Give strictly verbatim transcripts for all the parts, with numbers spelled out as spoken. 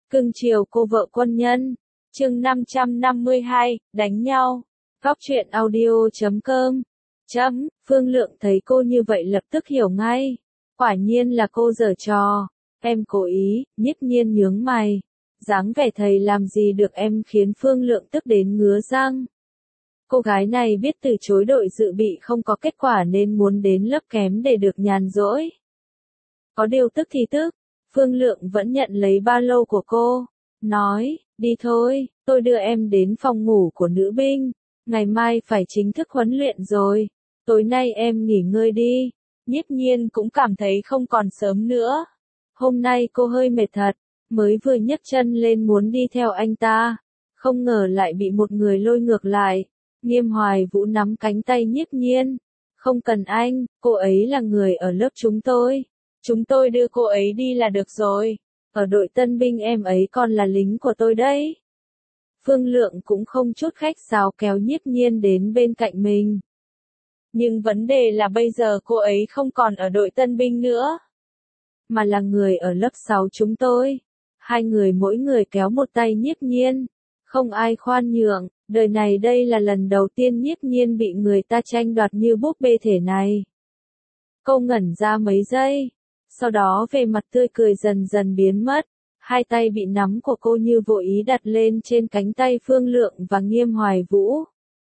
Cưng chiều cô vợ quân nhân. Chương năm trăm năm mươi hai, đánh nhau. Góc truyện audio chấm com. Chấm, Phương Lượng thấy cô như vậy lập tức hiểu ngay. Quả nhiên là cô giở trò. Em cố ý, Nhiếp Nhiên nhướng mày. Dáng vẻ thầy làm gì được em khiến Phương Lượng tức đến ngứa răng. Cô gái này biết từ chối đội dự bị không có kết quả nên muốn đến lớp kém để được nhàn rỗi. Có điều tức thì tức, Phương Lượng vẫn nhận lấy ba lô của cô, nói, đi thôi, tôi đưa em đến phòng ngủ của nữ binh, ngày mai phải chính thức huấn luyện rồi, tối nay em nghỉ ngơi đi. Nhiếp Nhiên cũng cảm thấy không còn sớm nữa. Hôm nay cô hơi mệt thật, mới vừa nhấc chân lên muốn đi theo anh ta, không ngờ lại bị một người lôi ngược lại. Nghiêm Hoài Vũ nắm cánh tay Nhiếp Nhiên. Không cần anh, cô ấy là người ở lớp chúng tôi. Chúng tôi đưa cô ấy đi là được rồi. Ở đội tân binh em ấy còn là lính của tôi đấy. Phương Lượng cũng không chút khách sáo kéo Nhiếp Nhiên đến bên cạnh mình. Nhưng vấn đề là bây giờ cô ấy không còn ở đội tân binh nữa, mà là người ở lớp sáu chúng tôi. Hai người mỗi người kéo một tay Nhiếp Nhiên. Không ai khoan nhượng, đời này đây là lần đầu tiên Nhiếp Nhiên bị người ta tranh đoạt như búp bê thể này. Cô ngẩn ra mấy giây, sau đó về mặt tươi cười dần dần biến mất, hai tay bị nắm của cô như vô ý đặt lên trên cánh tay Phương Lượng và Nghiêm Hoài Vũ.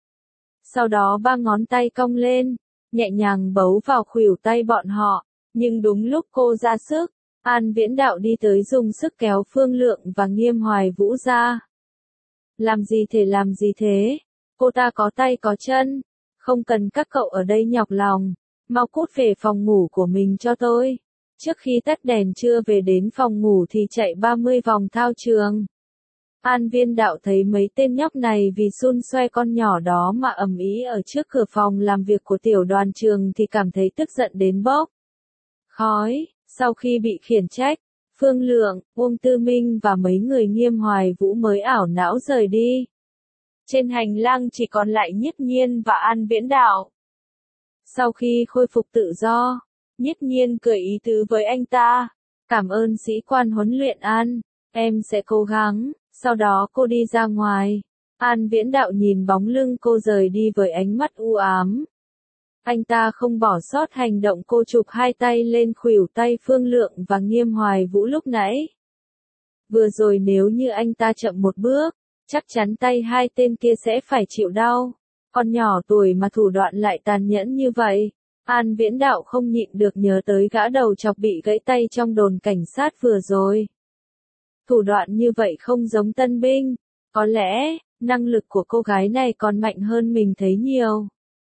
Sau đó ba ngón tay cong lên, nhẹ nhàng bấu vào khuỷu tay bọn họ, nhưng đúng lúc cô ra sức, An Viễn Đạo đi tới dùng sức kéo Phương Lượng và Nghiêm Hoài Vũ ra. Làm gì thể làm gì thế? Cô ta có tay có chân, không cần các cậu ở đây nhọc lòng, mau cút về phòng ngủ của mình cho tôi. Trước khi tắt đèn trưa về đến phòng ngủ thì chạy ba mươi vòng thao trường. An Viên Đạo thấy mấy tên nhóc này vì xun xoe con nhỏ đó mà ầm ĩ ở trước cửa phòng làm việc của tiểu đoàn trường thì cảm thấy tức giận đến bốc khói. Sau khi bị khiển trách, Phương Lượng, Uông Tư Minh và mấy người Nghiêm Hoài Vũ mới ảo não rời đi. Trên hành lang chỉ còn lại Nhiếp Nhiên và An Viễn Đạo. Sau khi khôi phục tự do, Nhiếp Nhiên cười ý tứ với anh ta. Cảm ơn sĩ quan huấn luyện An, em sẽ cố gắng. Sau đó cô đi ra ngoài. An Viễn Đạo nhìn bóng lưng cô rời đi với ánh mắt u ám. Anh ta không bỏ sót hành động cô chụp hai tay lên khuỷu tay Phương Lượng và Nghiêm Hoài Vũ lúc nãy. Vừa rồi nếu như anh ta chậm một bước, chắc chắn tay hai tên kia sẽ phải chịu đau. Con nhỏ tuổi mà thủ đoạn lại tàn nhẫn như vậy. An Viễn Đạo không nhịn được nhớ tới gã đầu chọc bị gãy tay trong đồn cảnh sát vừa rồi. Thủ đoạn như vậy không giống tân binh. Có lẽ, năng lực của cô gái này còn mạnh hơn mình thấy nhiều.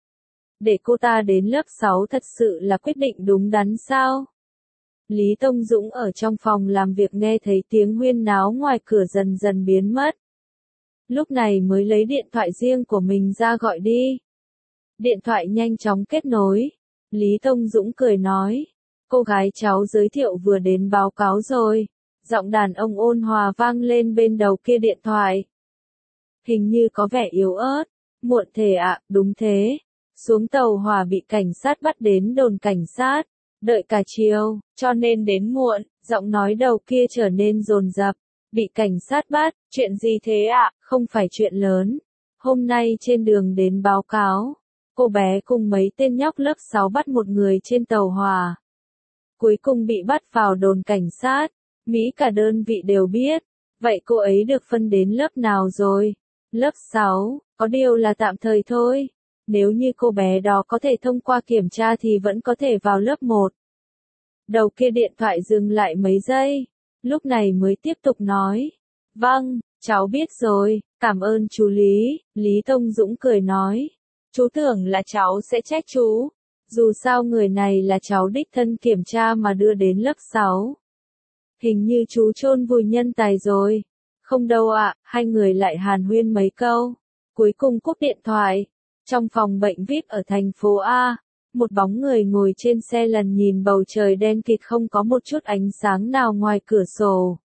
Để cô ta đến lớp sáu thật sự là quyết định đúng đắn sao? Lý Tông Dũng ở trong phòng làm việc nghe thấy tiếng huyên náo ngoài cửa dần dần biến mất. Lúc này mới lấy điện thoại riêng của mình ra gọi đi. Điện thoại nhanh chóng kết nối. Lý Tông Dũng cười nói. Cô gái cháu giới thiệu vừa đến báo cáo rồi. Giọng đàn ông ôn hòa vang lên bên đầu kia điện thoại. Hình như có vẻ yếu ớt. Muộn thế ạ, đúng thế. Xuống tàu hỏa bị cảnh sát bắt đến đồn cảnh sát. Đợi cả chiều, cho nên đến muộn. Giọng nói đầu kia trở nên dồn dập. Bị cảnh sát bắt, chuyện gì thế ạ? Không phải chuyện lớn. Hôm nay trên đường đến báo cáo, cô bé cùng mấy tên nhóc lớp sáu bắt một người trên tàu hỏa. Cuối cùng bị bắt vào đồn cảnh sát. Mỹ cả đơn vị đều biết. Vậy cô ấy được phân đến lớp nào rồi? Lớp sáu, có điều là tạm thời thôi. Nếu như cô bé đó có thể thông qua kiểm tra thì vẫn có thể vào lớp một. Đầu kia điện thoại dừng lại mấy giây. Lúc này mới tiếp tục nói. Vâng, cháu biết rồi, cảm ơn chú Lý. Lý Tông Dũng cười nói. Chú tưởng là cháu sẽ trách chú. Dù sao người này là cháu đích thân kiểm tra mà đưa đến lớp sáu. Hình như chú chôn vùi nhân tài rồi. Không đâu ạ, hai người lại hàn huyên mấy câu. Cuối cùng cúp điện thoại. Trong phòng bệnh vi ai pi ở thành phố A, một bóng người ngồi trên xe lăn nhìn bầu trời đen kịt không có một chút ánh sáng nào ngoài cửa sổ.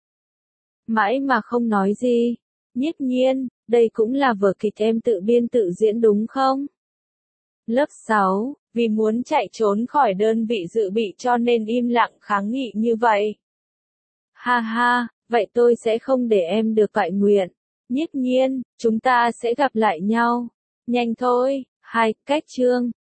Mãi mà không nói gì. Nhiếp Nhiên, đây cũng là vở kịch em tự biên tự diễn đúng không? Lớp sáu, vì muốn chạy trốn khỏi đơn vị dự bị cho nên im lặng kháng nghị như vậy. Ha ha, vậy tôi sẽ không để em được toại nguyện. Nhiếp nhiên, chúng ta sẽ gặp lại nhau. Nhanh thôi. Hai, cách chương.